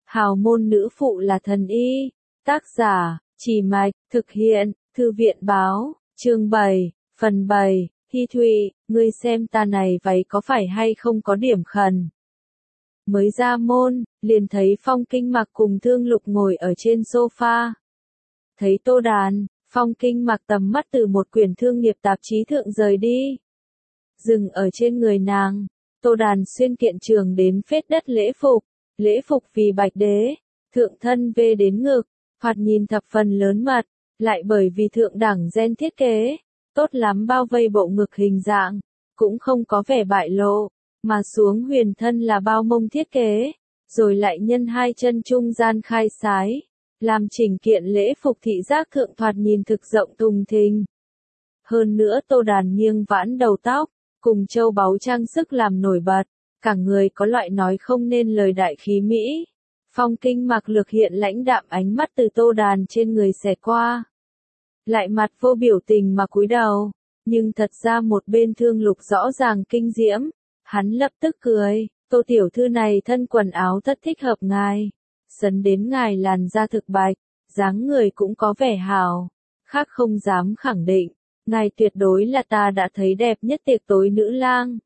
Hào môn nữ phụ là thần y. Tác giả, Trì Mạch, thực hiện, Thư viện báo, chương 7, phần 7, Hi Thụy, ngươi xem ta này váy có phải hay không có điểm khẩn. Mới ra môn, liền thấy Phong Kinh Mặc cùng Thương Lục ngồi ở trên sofa. Thấy Tô Đàn, Phong Kinh Mặc tầm mắt từ một quyển thương nghiệp tạp chí thượng rời đi. Dừng ở trên người nàng, Tô Đàn xuyên kiện trường đến phết đất lễ phục vì bạch đế, thượng thân vê đến ngực, thoạt nhìn thập phần lớn mật, lại bởi vì thượng đẳng gen thiết kế, tốt lắm bao vây bộ ngực hình dạng, cũng không có vẻ bại lộ, mà xuống huyền thân là bao mông thiết kế, rồi lại nhân hai chân trung gian khai sái, làm chỉnh kiện lễ phục thị giác thượng thoạt nhìn thực rộng thùng thình. Hơn nữa Tô Đàn nghiêng vãn đầu tóc, cùng châu báu trang sức làm nổi bật, cả người có loại nói không nên lời đại khí mỹ. Phong Kinh Mặc lược hiện lãnh đạm ánh mắt từ Tô Đàn trên người xẹt qua. Lại mặt vô biểu tình mà cúi đầu, nhưng thật ra một bên Thương Lục rõ ràng kinh diễm, hắn lập tức cười, Tô tiểu thư này thân quần áo rất thích hợp ngài, sấn đến ngài làn da thực bạch, dáng người cũng có vẻ hào, khác không dám khẳng định, ngài tuyệt đối là ta đã thấy đẹp nhất tiệc tối nữ lang.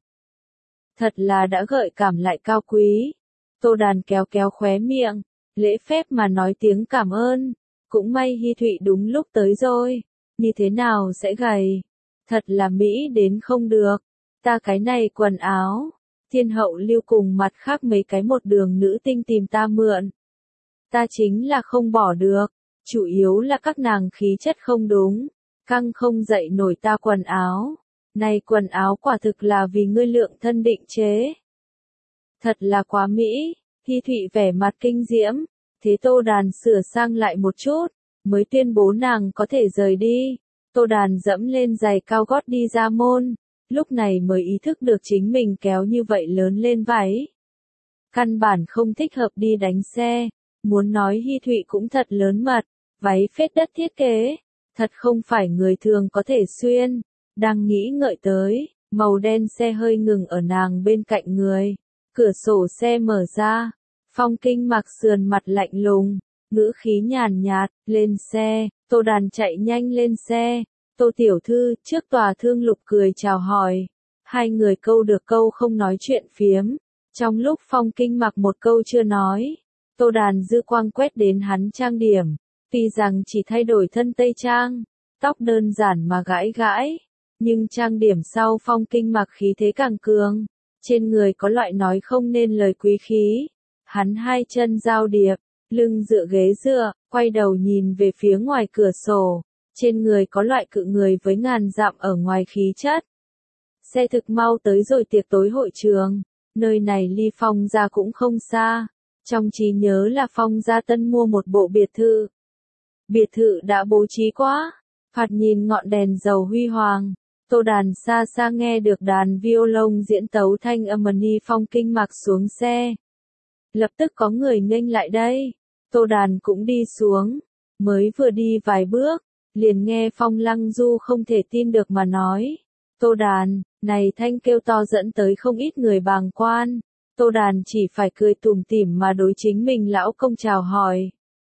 Thật là đã gợi cảm lại cao quý. Tô Đàn kéo kéo khóe miệng, lễ phép mà nói tiếng cảm ơn, cũng may Hi Thụy đúng lúc tới rồi, như thế nào sẽ gầy, thật là mỹ đến không được, ta cái này quần áo, Thiên Hậu Lưu cùng mặt khác mấy cái một đường nữ tinh tìm ta mượn. Ta chính là không bỏ được, chủ yếu là các nàng khí chất không đúng, căng không dậy nổi ta quần áo, này quần áo quả thực là vì ngươi lượng thân định chế. Thật là quá mỹ, Hi Thụy vẻ mặt kinh diễm, thế Tô Đàn sửa sang lại một chút, mới tuyên bố nàng có thể rời đi. Tô Đàn dẫm lên giày cao gót đi ra môn, lúc này mới ý thức được chính mình kéo như vậy lớn lên váy. Căn bản không thích hợp đi đánh xe, muốn nói Hi Thụy cũng thật lớn mật, váy phết đất thiết kế, thật không phải người thường có thể xuyên, đang nghĩ ngợi tới, màu đen xe hơi ngừng ở nàng bên cạnh người. Cửa sổ xe mở ra, Phong Kinh Mặc sườn mặt lạnh lùng, ngữ khí nhàn nhạt, lên xe, Tô Đàn chạy nhanh lên xe, Tô tiểu thư, trước tòa Thương Lục cười chào hỏi, hai người câu được câu không nói chuyện phiếm, trong lúc Phong Kinh Mặc một câu chưa nói, Tô Đàn dư quang quét đến hắn trang điểm, tuy rằng chỉ thay đổi thân tây trang, tóc đơn giản mà gãi gãi, nhưng trang điểm sau Phong Kinh Mặc khí thế càng cường. Trên người có loại nói không nên lời quý khí, hắn hai chân giao điệp, lưng dựa ghế dựa, quay đầu nhìn về phía ngoài cửa sổ, trên người có loại cự người với ngàn dặm ở ngoài khí chất. Xe thực mau tới rồi tiệc tối hội trường, nơi này ly Phong gia cũng không xa, trong trí nhớ là Phong gia tân mua một bộ biệt thự. Biệt thự đã bố trí quá, phạt nhìn ngọn đèn dầu huy hoàng. Tô Đàn xa xa nghe được đàn violon diễn tấu thanh âm ni Phong Kinh Mặc xuống xe. Lập tức có người nghênh lại đây. Tô Đàn cũng đi xuống. Mới vừa đi vài bước, liền nghe Phong Lăng Du không thể tin được mà nói. Tô Đàn, này thanh kêu to dẫn tới không ít người bàng quan. Tô Đàn chỉ phải cười tủm tỉm mà đối chính mình lão công chào hỏi.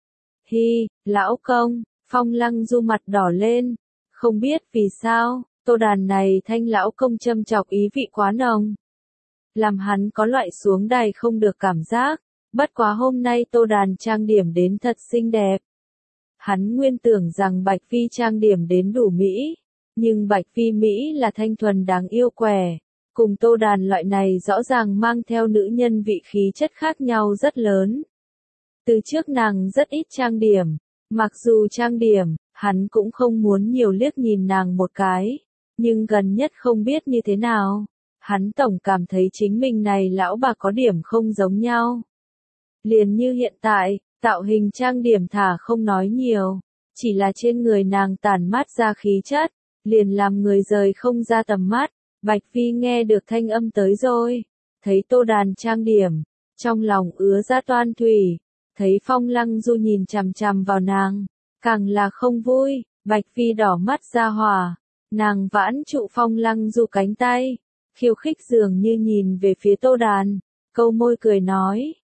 Hi, lão công, Phong Lăng Du mặt đỏ lên. Không biết vì sao. Tô Đàn này thanh lão công châm chọc ý vị quá nồng. Làm hắn có loại xuống đài không được cảm giác, bất quá hôm nay Tô Đàn trang điểm đến thật xinh đẹp. Hắn nguyên tưởng rằng Bạch Phi trang điểm đến đủ mỹ, nhưng Bạch Phi Mỹ là thanh thuần đáng yêu quẻ, cùng Tô Đàn loại này rõ ràng mang theo nữ nhân vị khí chất khác nhau rất lớn. Từ trước nàng rất ít trang điểm, mặc dù trang điểm, hắn cũng không muốn nhiều liếc nhìn nàng một cái. Nhưng gần nhất không biết như thế nào, hắn tổng cảm thấy chính mình này lão bà có điểm không giống nhau. Liền như hiện tại, tạo hình trang điểm thả không nói nhiều, chỉ là trên người nàng tản mát ra khí chất, liền làm người rời không ra tầm mắt. Bạch Phi nghe được thanh âm tới rồi, thấy Tô Đàn trang điểm, trong lòng ứa ra toan thủy, thấy Phong Lăng Du nhìn chằm chằm vào nàng, càng là không vui, Bạch Phi đỏ mắt ra hỏa. Nàng vãn trụ Phong Lăng Du cánh tay, khiêu khích dường như nhìn về phía Tô Đàn, câu môi cười nói,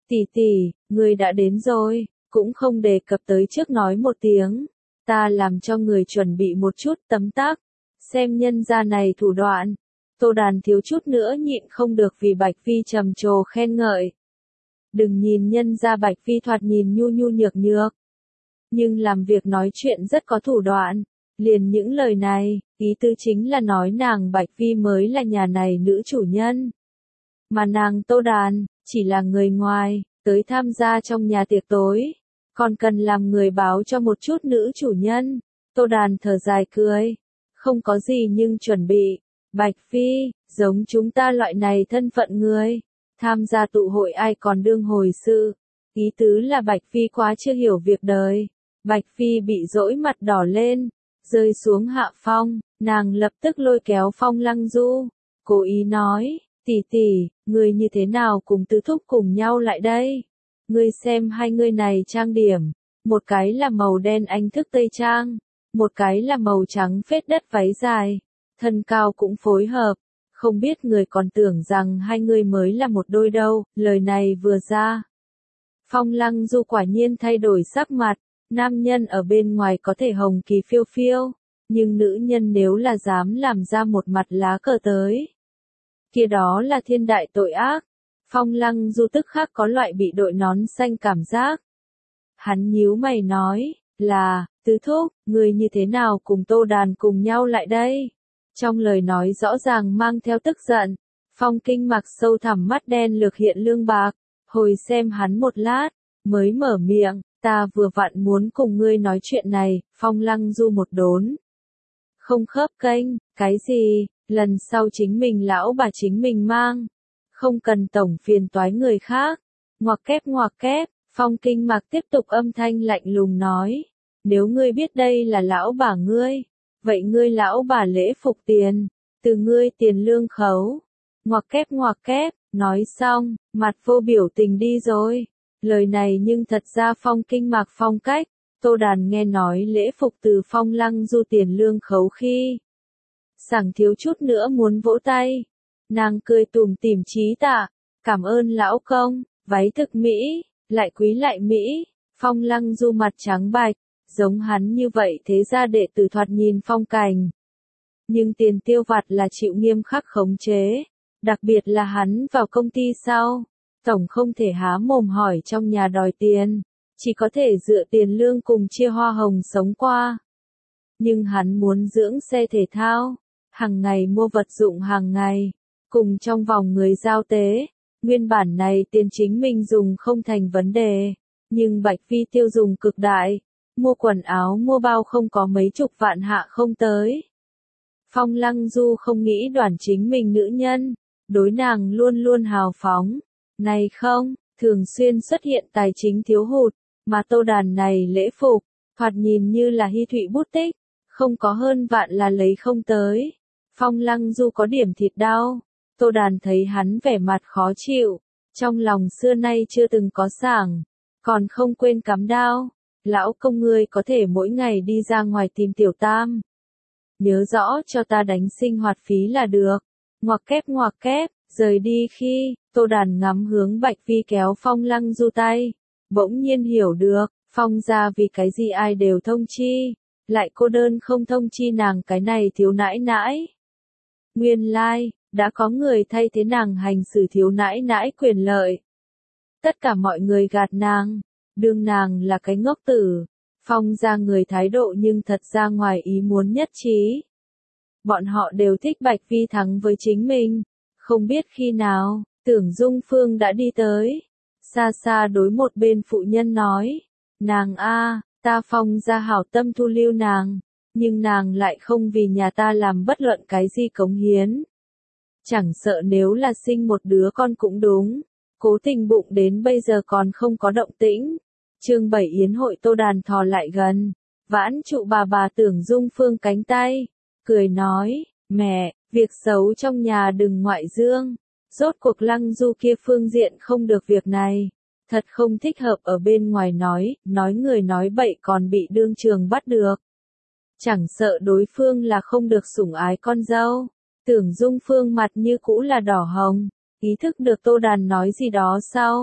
tỷ tỷ, người đã đến rồi, cũng không đề cập tới trước nói một tiếng. Ta làm cho người chuẩn bị một chút tấm tắc, xem nhân gia này thủ đoạn. Tô Đàn thiếu chút nữa nhịn không được vì Bạch Phi trầm trồ khen ngợi. Đừng nhìn nhân gia Bạch Phi thoạt nhìn nhu nhu nhược nhược, nhưng làm việc nói chuyện rất có thủ đoạn. Liền những lời này, ý tứ chính là nói nàng Bạch Phi mới là nhà này nữ chủ nhân. Mà nàng Tô Đàn, chỉ là người ngoài, tới tham gia trong nhà tiệc tối. Còn cần làm người báo cho một chút nữ chủ nhân. Tô Đàn thở dài cười. Không có gì nhưng chuẩn bị. Bạch Phi, giống chúng ta loại này thân phận người. Tham gia tụ hội ai còn đương hồi sự. Ý tứ là Bạch Phi quá chưa hiểu việc đời. Bạch Phi bị dỗi mặt đỏ lên. Rơi xuống hạ phong, nàng lập tức lôi kéo Phong Lăng Du. Cố ý nói, tỷ tỷ, người như thế nào cùng tứ thúc cùng nhau lại đây? Ngươi xem hai người này trang điểm, một cái là màu đen anh thức tây trang, một cái là màu trắng phết đất váy dài, thân cao cũng phối hợp, không biết người còn tưởng rằng hai người mới là một đôi đâu, lời này vừa ra. Phong Lăng Du quả nhiên thay đổi sắc mặt, nam nhân ở bên ngoài có thể hồng kỳ phiêu phiêu, nhưng nữ nhân nếu là dám làm ra một mặt lá cờ tới, kia đó là thiên đại tội ác. Phong Lăng Du tức khắc có loại bị đội nón xanh cảm giác. Hắn nhíu mày nói, là, tứ thúc, người như thế nào cùng Tô Đàn cùng nhau lại đây? Trong lời nói rõ ràng mang theo tức giận. Phong Kinh Mặc sâu thẳm mắt đen lược hiện lương bạc, hồi xem hắn một lát, mới mở miệng, ta vừa vặn muốn cùng ngươi nói chuyện này. Phong Lăng Du một đốn. Không khớp kênh, cái gì, lần sau chính mình lão bà chính mình mang. Không cần tổng phiền toái người khác. Ngoặc kép, Phong Kinh Mặc tiếp tục âm thanh lạnh lùng nói. Nếu ngươi biết đây là lão bà ngươi, vậy ngươi lão bà lễ phục tiền, từ ngươi tiền lương khấu. Ngoặc kép, nói xong, mặt vô biểu tình đi rồi. Lời này nhưng thật ra Phong Kinh Mặc phong cách. Tô Đàn nghe nói lễ phục từ Phong Lăng Du tiền lương khấu khi sảng thiếu chút nữa muốn vỗ tay. Nàng cười tủm tỉm chí tạ, cảm ơn lão công, váy thực mỹ, lại quý lại mỹ. Phong Lăng Du mặt trắng bạch, giống hắn như vậy thế ra đệ tử thoạt nhìn phong cảnh. Nhưng tiền tiêu vặt là chịu nghiêm khắc khống chế, đặc biệt là hắn vào công ty sau, tổng không thể há mồm hỏi trong nhà đòi tiền, chỉ có thể dựa tiền lương cùng chia hoa hồng sống qua. Nhưng hắn muốn dưỡng xe thể thao, hàng ngày mua vật dụng hàng ngày, cùng trong vòng người giao tế, nguyên bản này tiền chính mình dùng không thành vấn đề, nhưng Bạch Phi tiêu dùng cực đại, mua quần áo mua bao không có mấy chục vạn hạ không tới. Phong Lăng Du không nghĩ đoàn chính mình nữ nhân, đối nàng luôn luôn hào phóng, này không, thường xuyên xuất hiện tài chính thiếu hụt, mà Tô Đàn này lễ phục, thoạt nhìn như là hy thụy bút tích, không có hơn vạn là lấy không tới. Phong Lăng Du có điểm thịt đau. Tô Đàn thấy hắn vẻ mặt khó chịu, trong lòng xưa nay chưa từng có sảng, còn không quên cắm đao. Lão công ngươi có thể mỗi ngày đi ra ngoài tìm tiểu tam. Nhớ rõ cho ta đánh sinh hoạt phí là được. Ngoặc kép, rời đi khi, Tô Đàn ngắm hướng Bạch Phi kéo Phong Lăng Du tay. Bỗng nhiên hiểu được, Phong ra vì cái gì ai đều thông chi, lại cô đơn không thông chi nàng cái này thiếu nãi nãi. Nguyên lai, đã có người thay thế nàng hành xử thiếu nãi nãi quyền lợi. Tất cả mọi người gạt nàng, đương nàng là cái ngốc tử. Phong ra người thái độ nhưng thật ra ngoài ý muốn nhất trí. Bọn họ đều thích Bạch Phi thắng với chính mình. Không biết khi nào, Tưởng Dung Phương đã đi tới. Xa xa đối một bên phụ nhân nói. Nàng a, ta Phong ra hảo tâm thu lưu nàng. Nhưng nàng lại không vì nhà ta làm bất luận cái gì cống hiến. Chẳng sợ nếu là sinh một đứa con cũng đúng. Cố Tình bụng đến bây giờ còn không có động tĩnh. Chương 7 yến hội Tô Đàn thò lại gần, vãn trụ bà Tưởng Dung Phương cánh tay, cười nói, mẹ, việc xấu trong nhà đừng ngoại dương, rốt cuộc Lăng Du kia phương diện không được việc này, thật không thích hợp ở bên ngoài nói người nói bậy còn bị đương trường bắt được. Chẳng sợ đối phương là không được sủng ái con dâu, Tưởng Dung Phương mặt như cũ là đỏ hồng, ý thức được Tô Đàn nói gì đó sau.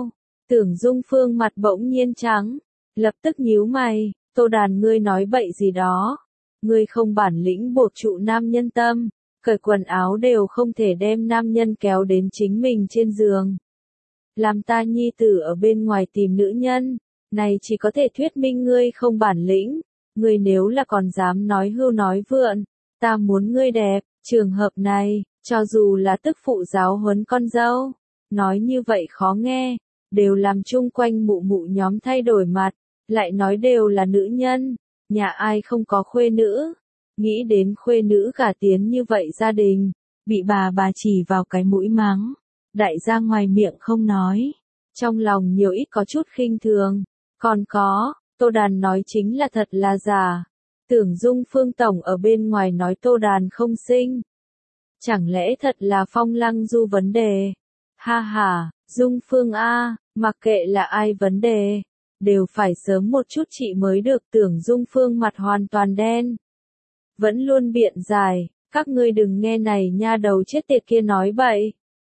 Tưởng Dung Phương mặt bỗng nhiên trắng, lập tức nhíu mày, Tô Đàn ngươi nói bậy gì đó. Ngươi không bản lĩnh buộc trụ nam nhân tâm, cởi quần áo đều không thể đem nam nhân kéo đến chính mình trên giường. Làm ta nhi tử ở bên ngoài tìm nữ nhân, này chỉ có thể thuyết minh ngươi không bản lĩnh. Ngươi nếu là còn dám nói hưu nói vượn, ta muốn ngươi đẹp, trường hợp này, cho dù là tức phụ giáo huấn con dâu, nói như vậy khó nghe, đều làm chung quanh mụ mụ nhóm thay đổi mặt, lại nói đều là nữ nhân, nhà ai không có khuê nữ, nghĩ đến khuê nữ gả tiến như vậy gia đình, bị bà chỉ vào cái mũi mắng, đại gia ngoài miệng không nói, trong lòng nhiều ít có chút khinh thường, còn có, Tô Đàn nói chính là thật là giả, Tưởng Dung Phương tổng ở bên ngoài nói Tô Đàn không sinh. Chẳng lẽ thật là Phong Lăng Du vấn đề? Ha ha, Dung Phương a, mặc kệ là ai vấn đề, đều phải sớm một chút chị mới được. Tưởng Dung Phương mặt hoàn toàn đen. Vẫn luôn biện giải, các ngươi đừng nghe này nha đầu chết tiệt kia nói bậy.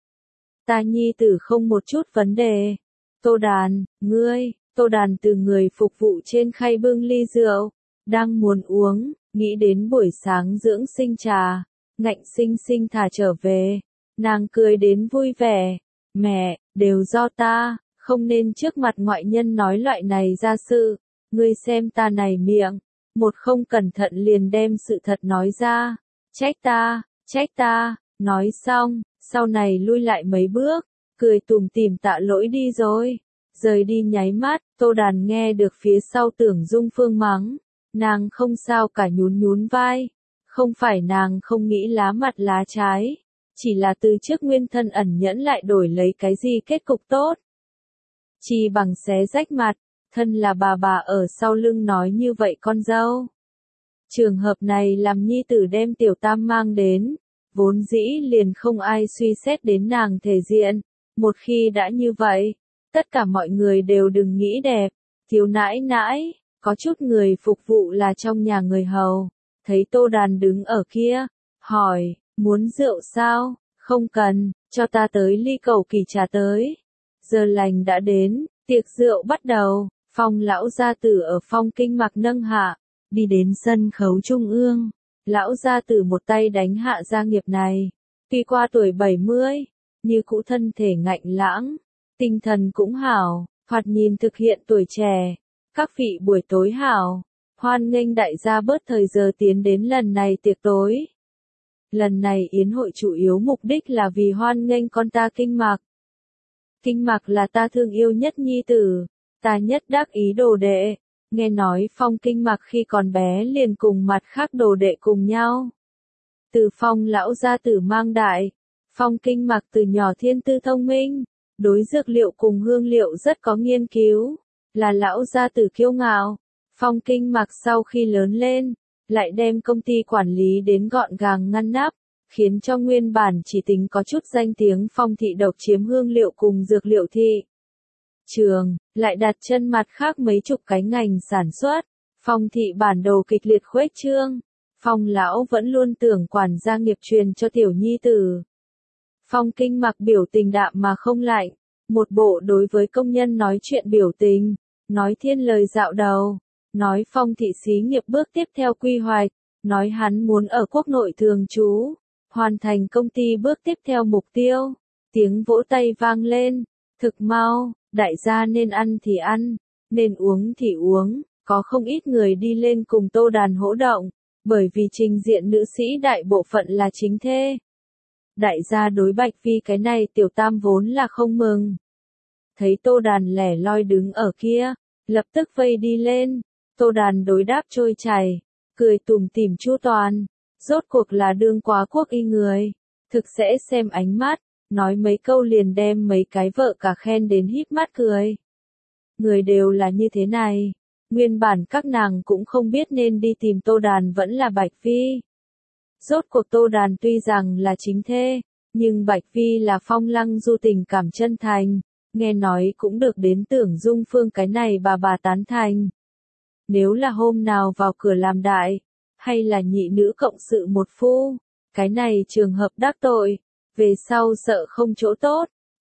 Ta nhi tử không một chút vấn đề. Tô Đàn, ngươi, Tô Đàn từ người phục vụ trên khay bưng ly rượu, đang muốn uống, nghĩ đến buổi sáng dưỡng sinh trà, ngạnh sinh sinh thả trở về, nàng cười đến vui vẻ, mẹ, đều do ta, không nên trước mặt ngoại nhân nói loại này ra sự, ngươi xem ta này miệng, một không cẩn thận liền đem sự thật nói ra, trách ta, nói xong, sau này lui lại mấy bước, cười tủm tỉm tạ lỗi đi rồi. Rời đi nháy mắt, Tô Đàn nghe được phía sau Tưởng Dung Phương mắng, nàng không sao cả nhún nhún vai, không phải nàng không nghĩ lá mặt lá trái, chỉ là từ trước nguyên thân ẩn nhẫn lại đổi lấy cái gì kết cục tốt. Chi bằng xé rách mặt, thân là bà ở sau lưng nói như vậy con dâu. Trường hợp này làm nhi tử đem tiểu tam mang đến, vốn dĩ liền không ai suy xét đến nàng thể diện, một khi đã như vậy, tất cả mọi người đều đừng nghĩ đẹp, thiếu nãi nãi, có chút người phục vụ là trong nhà người hầu, thấy Tô Đàn đứng ở kia, hỏi, muốn rượu sao, không cần, cho ta tới ly cầu kỳ trà tới. Giờ lành đã đến, tiệc rượu bắt đầu, Phong lão gia tử ở Phong Kinh Mặc nâng hạ, đi đến sân khấu trung ương, lão gia tử một tay đánh hạ gia nghiệp này, tuy qua tuổi 70, như cũ thân thể ngạnh lãng. Tinh thần cũng hảo, thoạt nhìn thực hiện tuổi trẻ. Các vị buổi tối hảo, hoan nghênh đại gia bớt thời giờ tiến đến lần này tiệc tối. Lần này yến hội chủ yếu mục đích là vì hoan nghênh con ta Kinh Mặc. Kinh Mặc là ta thương yêu nhất nhi tử, ta nhất đắc ý đồ đệ. Nghe nói Phong Kinh Mặc khi còn bé liền cùng mặt khác đồ đệ cùng nhau. Từ Phong lão gia tử mang đại, Phong Kinh Mặc từ nhỏ thiên tư thông minh. Đối dược liệu cùng hương liệu rất có nghiên cứu, là lão gia tử kiêu ngạo. Phong Kinh Mặc sau khi lớn lên, lại đem công ty quản lý đến gọn gàng ngăn nắp, khiến cho nguyên bản chỉ tính có chút danh tiếng Phong thị độc chiếm hương liệu cùng dược liệu thị trường, lại đặt chân mặt khác mấy chục cái ngành sản xuất. Phong thị bản đồ kịch liệt khuếch trương, Phong lão vẫn luôn tưởng quản gia nghiệp truyền cho tiểu nhi tử. Phong Kinh Mặc biểu tình đạm mà không lạnh, một bộ đối với công nhân nói chuyện biểu tình, nói thiên lời dạo đầu, nói Phong thị xí nghiệp bước tiếp theo quy hoạch, nói hắn muốn ở quốc nội thường trú, hoàn thành công ty bước tiếp theo mục tiêu. Tiếng vỗ tay vang lên, thực mau, đại gia nên ăn thì ăn, nên uống thì uống, có không ít người đi lên cùng Tô Đàn hỗ động, bởi vì trình diện nữ sĩ đại bộ phận là chính thê. Đại gia đối Bạch Vi cái này tiểu tam vốn là không mừng. Thấy Tô Đàn lẻ loi đứng ở kia, lập tức vây đi lên. Tô Đàn đối đáp trôi chảy, cười tủm tỉm chu toàn. Rốt cuộc là đương quá quốc y người, thực sẽ xem ánh mắt, nói mấy câu liền đem mấy cái vợ cả khen đến híp mắt cười. Người đều là như thế này, nguyên bản các nàng cũng không biết nên đi tìm Tô Đàn vẫn là Bạch Vi. Rốt cuộc Tô Đàn tuy rằng là chính thê, nhưng Bạch Vi là Phong Lăng Du tình cảm chân thành, nghe nói cũng được đến Tưởng Dung Phương cái này bà tán thành. Nếu là hôm nào vào cửa làm đại, hay là nhị nữ cộng sự một phu, cái này trường hợp đắc tội, về sau sợ không chỗ tốt,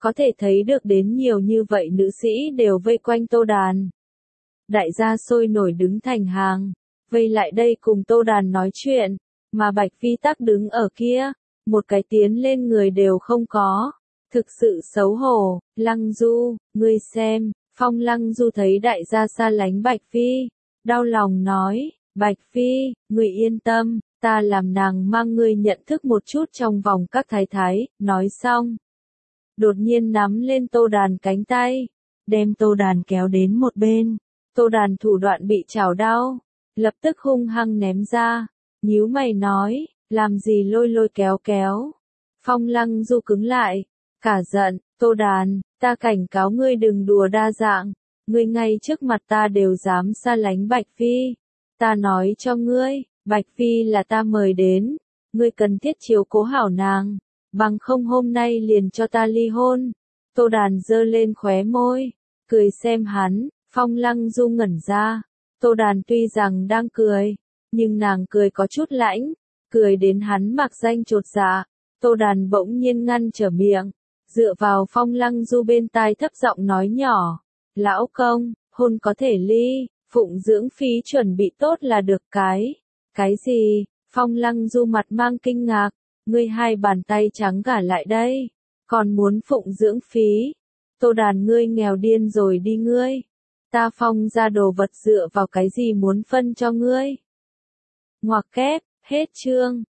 có thể thấy được đến nhiều như vậy nữ sĩ đều vây quanh Tô Đàn. Đại gia sôi nổi đứng thành hàng, vây lại đây cùng Tô Đàn nói chuyện, mà Bạch Phi tắc đứng ở kia, một cái tiến lên người đều không có. Thực sự xấu hổ. Lăng Du, ngươi xem. Phong Lăng Du thấy đại gia xa lánh Bạch Phi, đau lòng nói, Bạch Phi, ngươi yên tâm, ta làm nàng mang ngươi nhận thức một chút trong vòng các thái thái. Nói xong, đột nhiên nắm lên Tô Đàn cánh tay, đem Tô Đàn kéo đến một bên. Tô Đàn thủ đoạn bị chảo đau, lập tức hung hăng ném ra, nhíu mày nói, làm gì lôi lôi kéo kéo. Phong Lăng Du cứng lại, cả giận, Tô Đàn, ta cảnh cáo ngươi đừng đùa đa dạng, ngươi ngay trước mặt ta đều dám xa lánh Bạch Phi. Ta nói cho ngươi, Bạch Phi là ta mời đến, ngươi cần thiết chiếu cố hảo nàng, bằng không hôm nay liền cho ta ly hôn. Tô Đàn giơ lên khóe môi, cười xem hắn. Phong Lăng Du ngẩn ra, Tô Đàn tuy rằng đang cười, nhưng nàng cười có chút lãnh, cười đến hắn mặc danh chột dạ. Tô Đàn bỗng nhiên ngăn trở miệng, dựa vào Phong Lăng Du bên tai thấp giọng nói nhỏ, lão công, hôn có thể ly, phụng dưỡng phí chuẩn bị tốt là được cái gì? Phong Lăng Du mặt mang kinh ngạc, ngươi hai bàn tay trắng gả lại đây, còn muốn phụng dưỡng phí? Tô Đàn ngươi nghèo điên rồi đi ngươi. Ta Phong ra đồ vật dựa vào cái gì muốn phân cho ngươi? Ngoặc kép, hết chương.